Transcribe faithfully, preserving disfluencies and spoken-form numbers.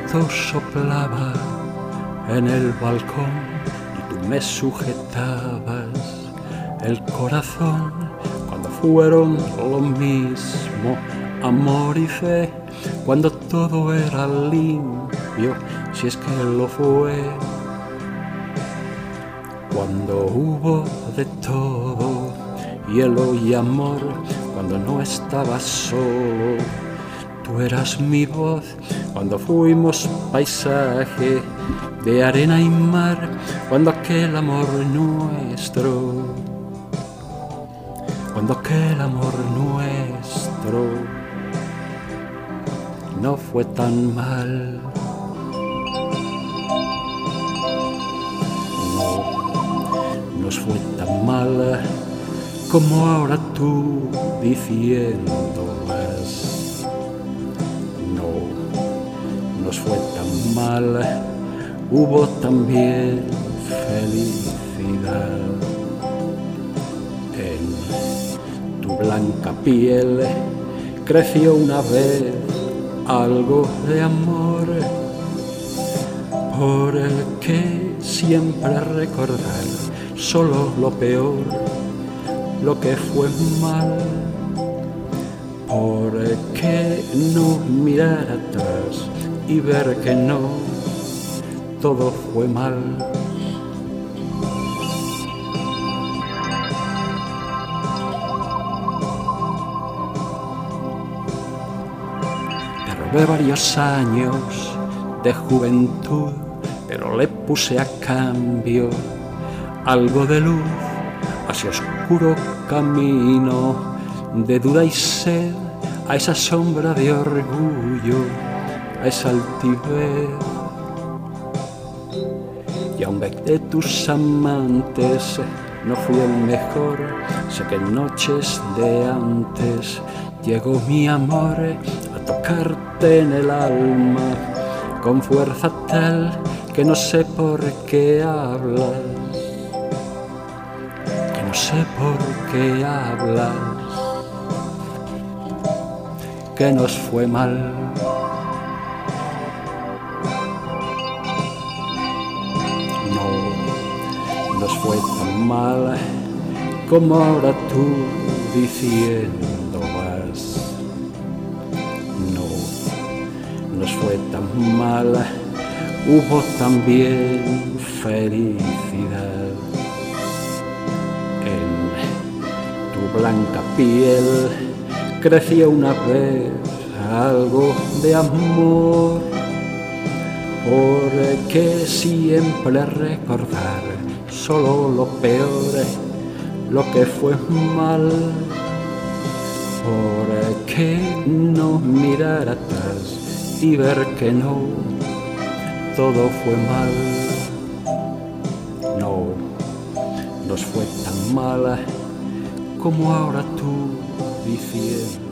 viento soplaba en el balcón y tú me sujetabas el corazón cuando fueron lo mismo amor y fe, cuando todo era limpio, si es que lo fue, cuando hubo de todo, hielo y amor, cuando no estabas solo, tú eras mi voz, cuando fuimos paisaje de arena y mar, cuando aquel amor nuestro, cuando aquel amor nuestro no fue tan mal. No nos fue tan mal como ahora tú diciendo más. No nos fue tan mal, hubo también felicidad. En tu blanca piel creció una vez algo de amor, por el que siempre recordar solo lo peor, lo que fue mal, por el que no mirar atrás y ver que no, todo fue mal. Te robé varios años de juventud, pero le puse a cambio algo de luz a ese oscuro camino de duda y sed, a esa sombra de orgullo, a esa altivez. Y aunque de tus amantes no fui el mejor, sé que en noches de antes llegó mi amor a tocarte en el alma con fuerza tal que no sé por qué hablas, que no sé por qué hablas, que nos fue mal. No nos fue tan mal como ahora tú diciendo vas. No nos fue tan mal, hubo también felicidad. En tu blanca piel creció una vez algo de amor, por que siempre recordar solo lo peor, lo que fue mal, por que no mirar atrás y ver que no, todo fue mal. No nos fue tan mal como ahora tú diciendo